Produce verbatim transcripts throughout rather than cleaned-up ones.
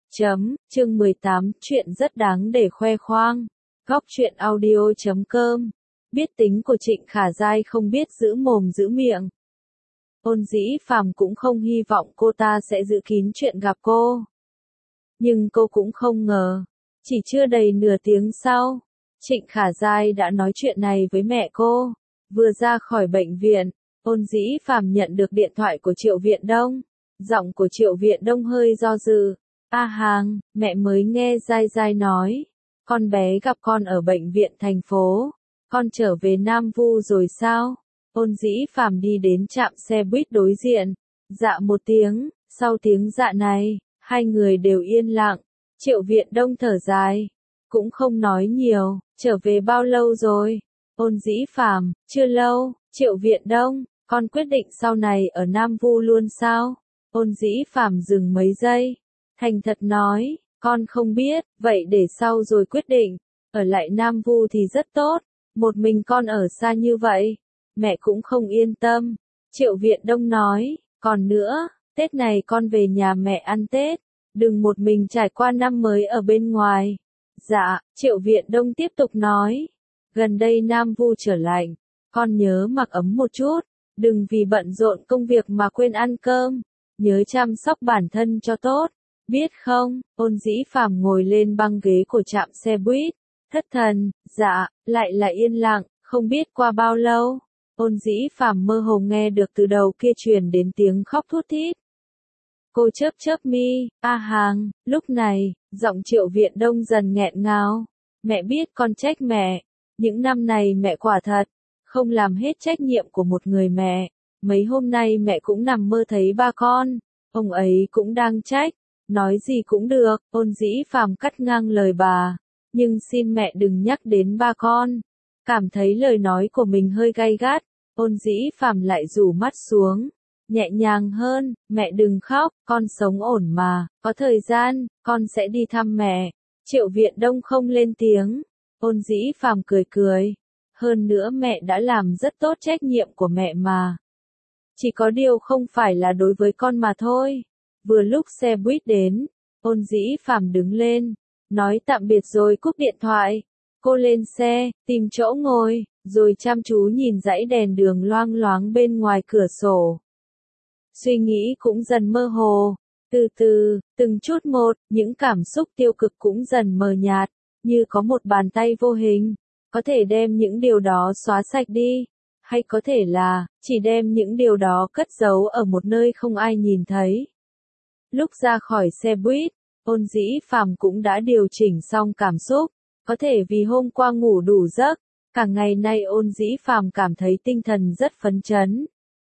Chấm, chương mười tám, chuyện rất đáng để khoe khoang. Góc truyện audio chấm com. Biết tính của Trịnh Khả Giai không biết giữ mồm giữ miệng. Ôn Dĩ Phàm cũng không hy vọng cô ta sẽ giữ kín chuyện gặp cô. Nhưng cô cũng không ngờ, chỉ chưa đầy nửa tiếng sau, Trịnh Khả Giai đã nói chuyện này với mẹ cô. Vừa ra khỏi bệnh viện, Ôn Dĩ Phàm nhận được điện thoại của Triệu Viện Đông. Giọng của Triệu Viện Đông hơi do dự. A Hàng, mẹ mới nghe Giai Giai nói, con bé gặp con ở bệnh viện thành phố, con trở về Nam Vu rồi sao? Ôn Dĩ Phàm đi đến trạm xe buýt đối diện, dạ một tiếng, sau tiếng dạ này, hai người đều yên lặng. Triệu Viện Đông thở dài, cũng không nói nhiều, trở về bao lâu rồi? Ôn Dĩ Phàm, chưa lâu. Triệu Viện Đông, con quyết định sau này ở Nam Vu luôn sao? Ôn Dĩ Phàm dừng mấy giây, thành thật nói, con không biết, vậy để sau rồi quyết định. Ở lại Nam Vu thì rất tốt, một mình con ở xa như vậy, mẹ cũng không yên tâm. Triệu Viện Đông nói, còn nữa, Tết này con về nhà mẹ ăn Tết, đừng một mình trải qua năm mới ở bên ngoài. Dạ, Triệu Viện Đông tiếp tục nói, gần đây Nam Vu trở lạnh, con nhớ mặc ấm một chút, đừng vì bận rộn công việc mà quên ăn cơm, nhớ chăm sóc bản thân cho tốt. Biết không? Ôn Dĩ Phàm ngồi lên băng ghế của trạm xe buýt, thất thần, dạ, lại là yên lặng, không biết qua bao lâu. Ôn Dĩ Phàm mơ hồ nghe được từ đầu kia truyền đến tiếng khóc thút thít. Cô chớp chớp mi, A Hàng, lúc này, giọng Triệu Viện Đông dần nghẹn ngào. Mẹ biết con trách mẹ, những năm này mẹ quả thật, không làm hết trách nhiệm của một người mẹ. Mấy hôm nay mẹ cũng nằm mơ thấy ba con, ông ấy cũng đang trách. Nói gì cũng được, Ôn Dĩ Phàm cắt ngang lời bà, nhưng xin mẹ đừng nhắc đến ba con. Cảm thấy lời nói của mình hơi gay gắt, Ôn Dĩ Phàm lại rủ mắt xuống, nhẹ nhàng hơn, mẹ đừng khóc, con sống ổn mà, có thời gian, con sẽ đi thăm mẹ. Triệu Viện Đông không lên tiếng, Ôn Dĩ Phàm cười cười, hơn nữa mẹ đã làm rất tốt trách nhiệm của mẹ mà. Chỉ có điều không phải là đối với con mà thôi. Vừa lúc xe buýt đến, Ôn Dĩ Phàm đứng lên, nói tạm biệt rồi cúp điện thoại. Cô lên xe, tìm chỗ ngồi, rồi chăm chú nhìn dãy đèn đường loang loáng bên ngoài cửa sổ. Suy nghĩ cũng dần mơ hồ, từ từ, từng chút một, những cảm xúc tiêu cực cũng dần mờ nhạt, như có một bàn tay vô hình, có thể đem những điều đó xóa sạch đi, hay có thể là, chỉ đem những điều đó cất giấu ở một nơi không ai nhìn thấy. Lúc ra khỏi xe buýt, Ôn Dĩ Phàm cũng đã điều chỉnh xong cảm xúc, có thể vì hôm qua ngủ đủ giấc, cả ngày nay Ôn Dĩ Phàm cảm thấy tinh thần rất phấn chấn.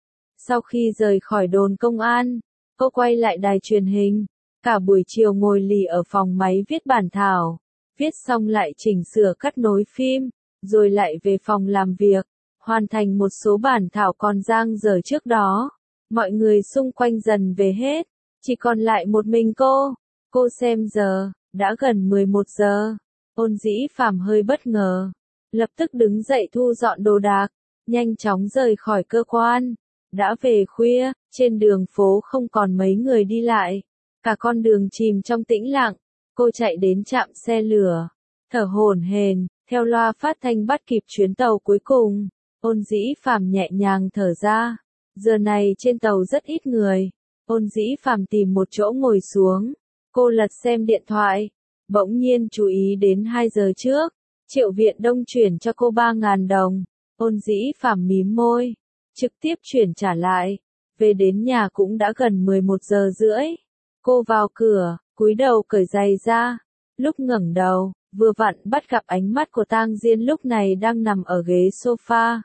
Sau khi rời khỏi đồn công an, cô quay lại đài truyền hình, cả buổi chiều ngồi lì ở phòng máy viết bản thảo, viết xong lại chỉnh sửa cắt nối phim, rồi lại về phòng làm việc, hoàn thành một số bản thảo còn dang dở trước đó. Mọi người xung quanh dần về hết. Chỉ còn lại một mình cô. Cô xem giờ, đã gần mười một giờ. Ôn Dĩ Phàm hơi bất ngờ. Lập tức đứng dậy thu dọn đồ đạc, nhanh chóng rời khỏi cơ quan. Đã về khuya, trên đường phố không còn mấy người đi lại. Cả con đường chìm trong tĩnh lặng. Cô chạy đến trạm xe lửa, thở hổn hển, theo loa phát thanh bắt kịp chuyến tàu cuối cùng. Ôn Dĩ Phàm nhẹ nhàng thở ra. Giờ này trên tàu rất ít người. Ôn Dĩ Phàm tìm một chỗ ngồi xuống, cô lật xem điện thoại, bỗng nhiên chú ý đến hai giờ trước, Triệu Viện Đông chuyển cho cô ba ngàn đồng, Ôn Dĩ Phàm mím môi, trực tiếp chuyển trả lại, về đến nhà cũng đã gần mười một giờ rưỡi, cô vào cửa, cúi đầu cởi giày ra, lúc ngẩng đầu, vừa vặn bắt gặp ánh mắt của Tang Diên lúc này đang nằm ở ghế sofa.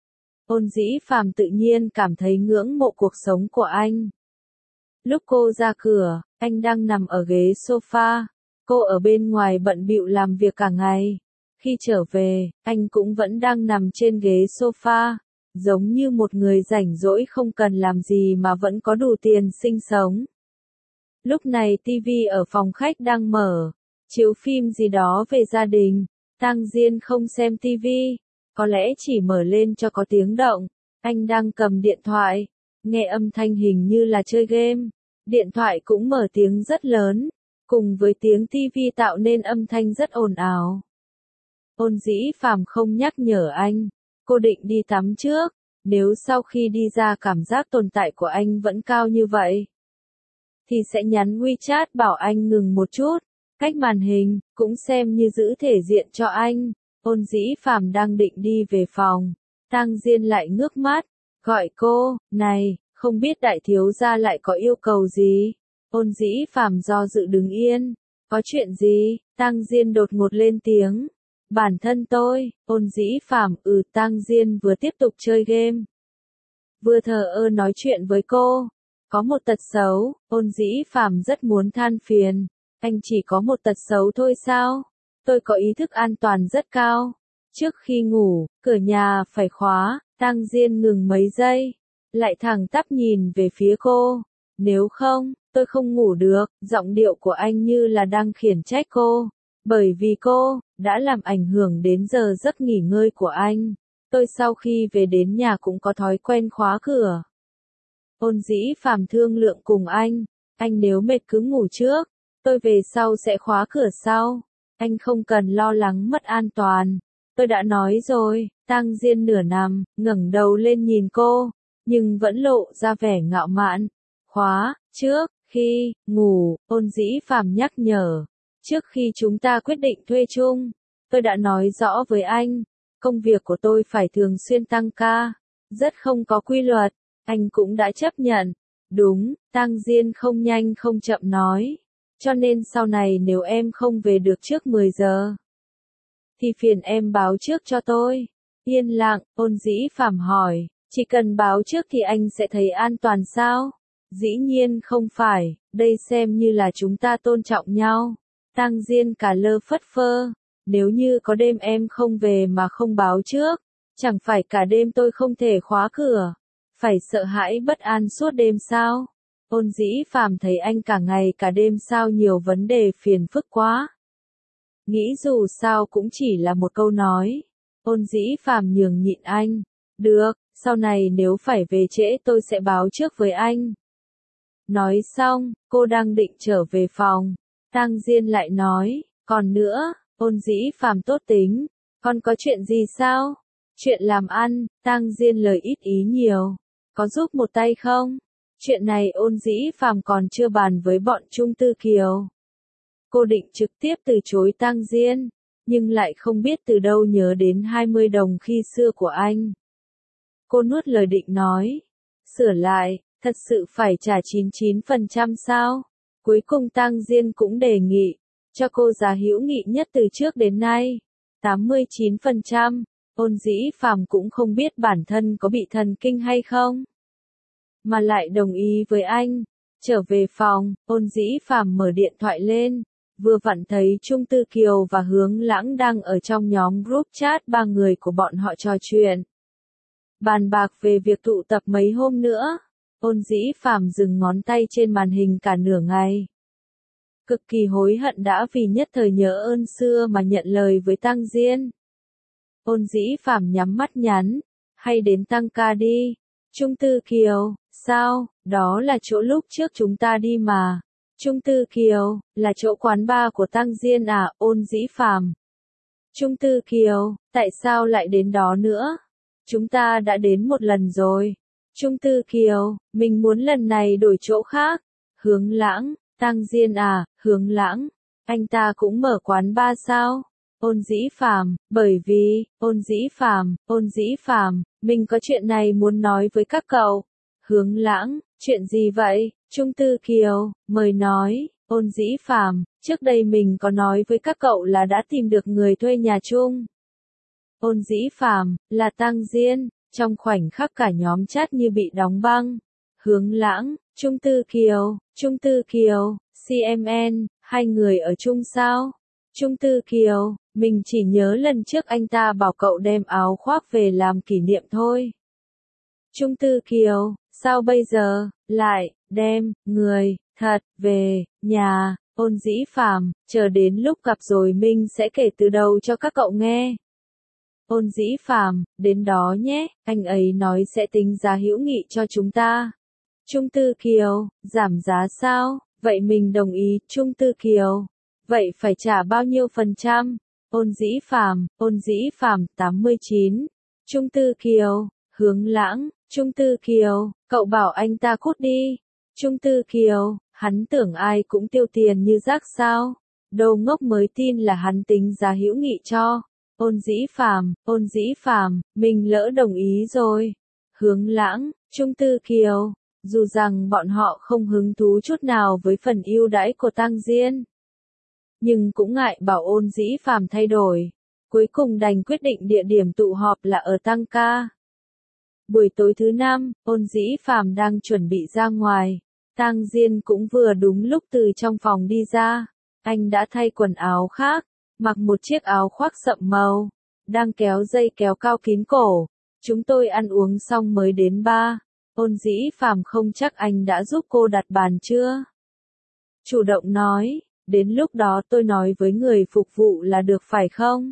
Ôn Dĩ Phàm tự nhiên cảm thấy ngưỡng mộ cuộc sống của anh. Lúc cô ra cửa, anh đang nằm ở ghế sofa, cô ở bên ngoài bận bịu làm việc cả ngày. Khi trở về, anh cũng vẫn đang nằm trên ghế sofa, giống như một người rảnh rỗi không cần làm gì mà vẫn có đủ tiền sinh sống. Lúc này tivi ở phòng khách đang mở, chiếu phim gì đó về gia đình. Tang Diên không xem tivi, có lẽ chỉ mở lên cho có tiếng động. Anh đang cầm điện thoại, nghe âm thanh hình như là chơi game. Điện thoại cũng mở tiếng rất lớn. cùng với tiếng tivi tạo nên âm thanh rất ồn ào. Ôn Dĩ Phàm không nhắc nhở anh, cô định đi tắm trước, nếu sau khi đi ra cảm giác tồn tại của anh vẫn cao như vậy, thì sẽ nhắn WeChat bảo anh ngừng một chút, cách màn hình, cũng xem như giữ thể diện cho anh. Ôn Dĩ Phàm đang định đi về phòng, Tang Diên lại ngước mắt, gọi cô, này, không biết đại thiếu gia lại có yêu cầu gì? Ôn Dĩ Phàm do dự đứng yên, có chuyện gì? Tang Diên đột ngột lên tiếng. Bản thân tôi, Ôn Dĩ Phàm, ừ. Tang Diên vừa tiếp tục chơi game, vừa thờ ơ nói chuyện với cô. Có một tật xấu, Ôn Dĩ Phàm rất muốn than phiền. Anh chỉ có một tật xấu thôi sao? Tôi có ý thức an toàn rất cao. Trước khi ngủ, cửa nhà phải khóa. Tang Diên ngừng mấy giây, lại thẳng tắp nhìn về phía cô. Nếu không, tôi không ngủ được. Giọng điệu của anh như là đang khiển trách cô. Bởi vì cô đã làm ảnh hưởng đến giờ giấc nghỉ ngơi của anh. Tôi sau khi về đến nhà cũng có thói quen khóa cửa. Ôn Dĩ Phàm thương lượng cùng anh, anh nếu mệt cứ ngủ trước, tôi về sau sẽ khóa cửa sau. Anh không cần lo lắng mất an toàn. Tôi đã nói rồi. Tang Diên nửa nằm, ngẩng đầu lên nhìn cô, nhưng vẫn lộ ra vẻ ngạo mạn. Khóa trước khi ngủ, Ôn Dĩ Phàm nhắc nhở. Trước khi chúng ta quyết định thuê chung, tôi đã nói rõ với anh, công việc của tôi phải thường xuyên tăng ca, rất không có quy luật, anh cũng đã chấp nhận. Đúng, Tang Diên không nhanh không chậm nói, cho nên sau này nếu em không về được trước mười giờ, thì phiền em báo trước cho tôi. Yên lặng, Ôn Dĩ Phàm hỏi, chỉ cần báo trước thì anh sẽ thấy an toàn sao? Dĩ nhiên không phải, đây xem như là chúng ta tôn trọng nhau. Tang Diên cả lơ phất phơ, nếu như có đêm em không về mà không báo trước, chẳng phải cả đêm tôi không thể khóa cửa, phải sợ hãi bất an suốt đêm sao? Ôn Dĩ Phàm thấy anh cả ngày cả đêm sao nhiều vấn đề phiền phức quá. Nghĩ dù sao cũng chỉ là một câu nói. Ôn Dĩ Phàm nhường nhịn anh. Được, sau này nếu phải về trễ tôi sẽ báo trước với anh. Nói xong, cô đang định trở về phòng. Tang Diên lại nói, còn nữa, Ôn Dĩ Phàm tốt tính, còn có chuyện gì sao? Chuyện làm ăn. Tang Diên lời ít ý nhiều, có giúp một tay không? Chuyện này Ôn Dĩ Phàm còn chưa bàn với bọn Trung Tư Kiều. Cô định trực tiếp từ chối Tang Diên, nhưng lại không biết từ đâu nhớ đến hai mươi đồng khi xưa của anh. Cô nuốt lời định nói, sửa lại, thật sự phải trả chín mươi chín phần trăm sao? Cuối cùng Tang Diên cũng đề nghị, cho cô giá hữu nghị nhất từ trước đến nay, tám mươi chín phần trăm. Ôn Dĩ Phàm cũng không biết bản thân có bị thần kinh hay không, mà lại đồng ý với anh. Trở về phòng, Ôn Dĩ Phàm mở điện thoại lên, vừa vặn thấy Trung Tư Kiều và Hướng Lãng đang ở trong nhóm group chat ba người của bọn họ trò chuyện, bàn bạc về việc tụ tập mấy hôm nữa. Ôn Dĩ Phàm dừng ngón tay trên màn hình cả nửa ngày, cực kỳ hối hận đã vì nhất thời nhớ ơn xưa mà nhận lời với Tang Diên. Ôn Dĩ Phàm nhắm mắt nhắn, hay đến tăng ca đi. Trung Tư Kiều, sao, đó là chỗ lúc trước chúng ta đi mà. Trung Tư Kiều, là chỗ quán bar của Tang Diên à? Ôn Dĩ Phàm. Trung Tư Kiều, tại sao lại đến đó nữa? Chúng ta đã đến một lần rồi. Trung Tư Kiều, mình muốn lần này đổi chỗ khác. Hướng Lãng, Tang Diên à? Hướng Lãng, anh ta cũng mở quán bar sao? Ôn Dĩ Phàm, bởi vì, Ôn Dĩ Phàm, Ôn Dĩ Phàm, mình có chuyện này muốn nói với các cậu. Hướng Lãng, chuyện gì vậy? Trung Tư Kiều, mời nói. Ôn Dĩ Phàm, trước đây mình có nói với các cậu là đã tìm được người thuê nhà chung. Ôn Dĩ Phàm, là Tang Diên. Trong khoảnh khắc cả nhóm chat như bị đóng băng. Hướng Lãng, Trung Tư Kiều, Trung Tư Kiều, xê em en, hai người ở chung sao? Trung Tư Kiều, mình chỉ nhớ lần trước anh ta bảo cậu đem áo khoác về làm kỷ niệm thôi. Trung Tư Kiều, sao bây giờ lại đem người thật về nhà? Ôn Dĩ Phàm, chờ đến lúc gặp rồi mình sẽ kể từ đầu cho các cậu nghe. Ôn Dĩ Phàm, đến đó nhé, anh ấy nói sẽ tính giá hữu nghị cho chúng ta. Trung Tư Kiều, giảm giá sao? Vậy mình đồng ý, Trung Tư Kiều. Vậy phải trả bao nhiêu phần trăm? Ôn Dĩ Phàm, Ôn Dĩ Phàm, tám mươi chín. Trung Tư Kiều, Hướng Lãng, Trung Tư Kiều, cậu bảo anh ta cút đi. Trung Tư Kiều, hắn tưởng ai cũng tiêu tiền như rác sao? Đồ ngốc mới tin là hắn tính giá hữu nghị cho. Ôn Dĩ Phàm, Ôn Dĩ Phàm, mình lỡ đồng ý rồi. Hướng Lãng, Trung Tư Kiều, dù rằng bọn họ không hứng thú chút nào với phần ưu đãi của Tang Diên, nhưng cũng ngại bảo Ôn Dĩ Phàm thay đổi. Cuối cùng đành quyết định địa điểm tụ họp là ở Tăng Ca. Buổi tối thứ năm, Ôn Dĩ Phàm đang chuẩn bị ra ngoài. Tang Diên cũng vừa đúng lúc từ trong phòng đi ra. Anh đã thay quần áo khác, mặc một chiếc áo khoác sậm màu, đang kéo dây kéo cao kín cổ. Chúng tôi ăn uống xong mới đến ba. Ôn Dĩ Phàm không chắc anh đã giúp cô đặt bàn chưa? Chủ động nói, đến lúc đó tôi nói với người phục vụ là được phải không?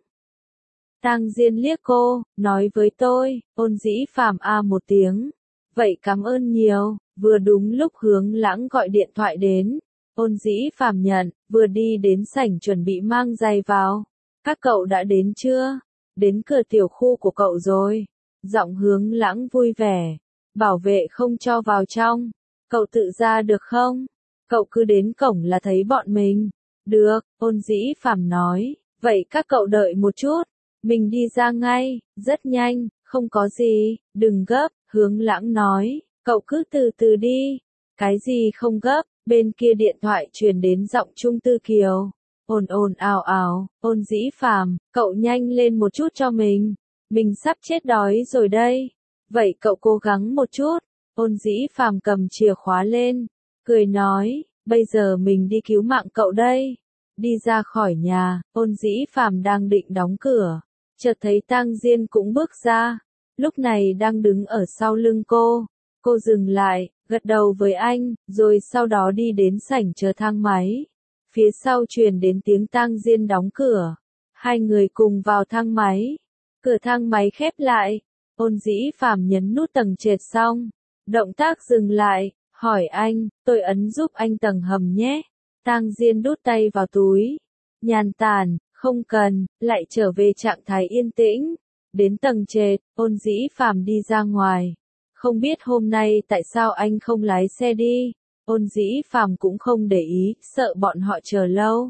Tang Diên liếc cô, nói với tôi. Ôn Dĩ Phàm a một tiếng. Vậy cảm ơn nhiều, vừa đúng lúc Hướng Lãng gọi điện thoại đến. Ôn Dĩ Phàm nhận, vừa đi đến sảnh chuẩn bị mang giày vào. Các cậu đã đến chưa? Đến cửa tiểu khu của cậu rồi. Giọng Hướng Lãng vui vẻ. Bảo vệ không cho vào trong. Cậu tự ra được không? Cậu cứ đến cổng là thấy bọn mình. Được, Ôn Dĩ Phàm nói. Vậy các cậu đợi một chút. Mình đi ra ngay, rất nhanh, không có gì, đừng gấp, Hướng Lãng nói. Cậu cứ từ từ đi. Cái gì không gấp? Bên kia điện thoại truyền đến giọng Trung Tư Kiều. Ồn ồn ào ào, Ôn Dĩ Phàm, cậu nhanh lên một chút cho mình. Mình sắp chết đói rồi đây. Vậy cậu cố gắng một chút. Ôn Dĩ Phàm cầm chìa khóa lên, cười nói, bây giờ mình đi cứu mạng cậu đây. Đi ra khỏi nhà, Ôn Dĩ Phàm đang định đóng cửa, chợt thấy Tang Diên cũng bước ra. Lúc này đang đứng ở sau lưng cô. Cô dừng lại, gật đầu với anh, rồi sau đó đi đến sảnh chờ thang máy. Phía sau truyền đến tiếng Tang Diên đóng cửa. Hai người cùng vào thang máy. Cửa thang máy khép lại. Ôn Dĩ Phàm nhấn nút tầng trệt xong. Động tác dừng lại, hỏi anh, tôi ấn giúp anh tầng hầm nhé. Tang Diên đút tay vào túi. Nhàn tản, không cần, lại trở về trạng thái yên tĩnh. Đến tầng trệt, Ôn Dĩ Phàm đi ra ngoài. Không biết hôm nay tại sao anh không lái xe đi. Ôn Dĩ Phàm cũng không để ý, sợ bọn họ chờ lâu.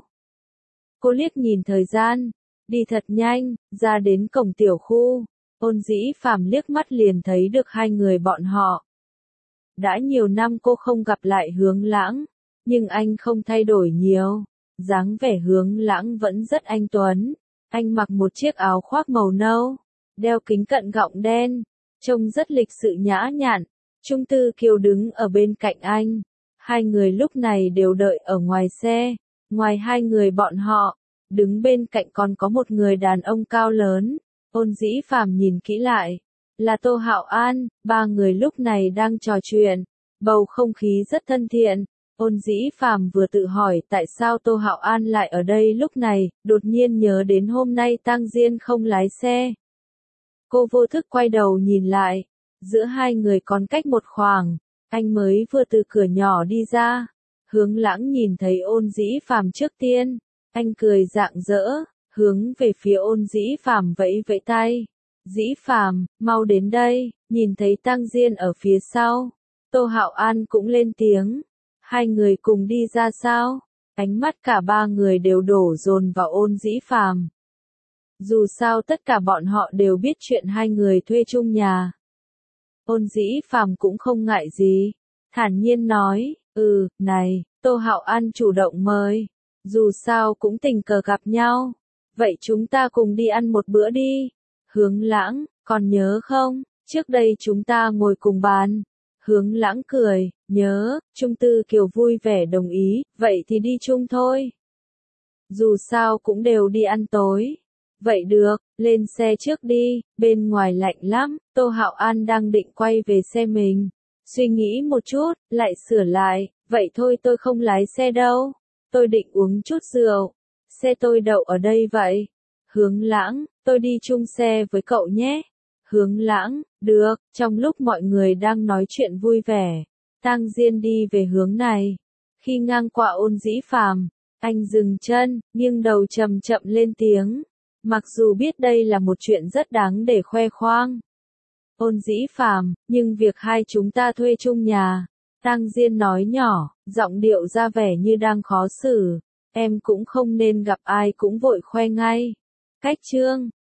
Cô liếc nhìn thời gian, đi thật nhanh, ra đến cổng tiểu khu. Ôn Dĩ Phàm liếc mắt liền thấy được hai người bọn họ. Đã nhiều năm cô không gặp lại Hướng Lãng, nhưng anh không thay đổi nhiều. Dáng vẻ Hướng Lãng vẫn rất anh tuấn. Anh mặc một chiếc áo khoác màu nâu, đeo kính cận gọng đen, trông rất lịch sự nhã nhặn. Trung Tư Kiều đứng ở bên cạnh anh. Hai người lúc này đều đợi ở ngoài xe. Ngoài hai người bọn họ, đứng bên cạnh còn có một người đàn ông cao lớn. Ôn Dĩ Phàm nhìn kỹ lại, là Tô Hạo An. Ba người lúc này đang trò chuyện, bầu không khí rất thân thiện. Ôn Dĩ Phàm vừa tự hỏi tại sao Tô Hạo An lại ở đây lúc này, đột nhiên nhớ đến hôm nay Tang Diên không lái xe. Cô vô thức quay đầu nhìn lại, giữa hai người còn cách một khoảng. Anh mới vừa từ cửa nhỏ đi ra. Hướng Lãng nhìn thấy Ôn Dĩ Phàm trước tiên, anh cười rạng rỡ, hướng về phía Ôn Dĩ Phàm vẫy vẫy tay. Dĩ Phàm, mau đến đây. Nhìn thấy Tang Diên ở phía sau, Tô Hạo An cũng lên tiếng. Hai người cùng đi ra sao? Ánh mắt cả ba người đều đổ dồn vào Ôn Dĩ Phàm. Dù sao tất cả bọn họ đều biết chuyện hai người thuê chung nhà. Ôn Dĩ Phàm cũng không ngại gì, thản nhiên nói, ừ, này, Tô Hạo An chủ động mời. Dù sao cũng tình cờ gặp nhau. Vậy chúng ta cùng đi ăn một bữa đi. Hướng Lãng, còn nhớ không, trước đây chúng ta ngồi cùng bàn. Hướng Lãng cười, nhớ. Trung Tư Kiều vui vẻ đồng ý, vậy thì đi chung thôi. Dù sao cũng đều đi ăn tối. Vậy được, lên xe trước đi, bên ngoài lạnh lắm. Tô Hạo An đang định quay về xe mình. Suy nghĩ một chút, lại sửa lại, vậy thôi tôi không lái xe đâu. Tôi định uống chút rượu. Xe tôi đậu ở đây vậy. Hướng Lãng, tôi đi chung xe với cậu nhé. Hướng Lãng, được. Trong lúc mọi người đang nói chuyện vui vẻ, Tang Diên đi về hướng này. Khi ngang qua Ôn Dĩ Phàm, anh dừng chân, nghiêng đầu chậm chậm lên tiếng. Mặc dù biết đây là một chuyện rất đáng để khoe khoang. Ôn Dĩ Phàm, nhưng việc hai chúng ta thuê chung nhà. Tang Diên nói nhỏ, giọng điệu ra vẻ như đang khó xử. Em cũng không nên gặp ai cũng vội khoe ngay. Cách chương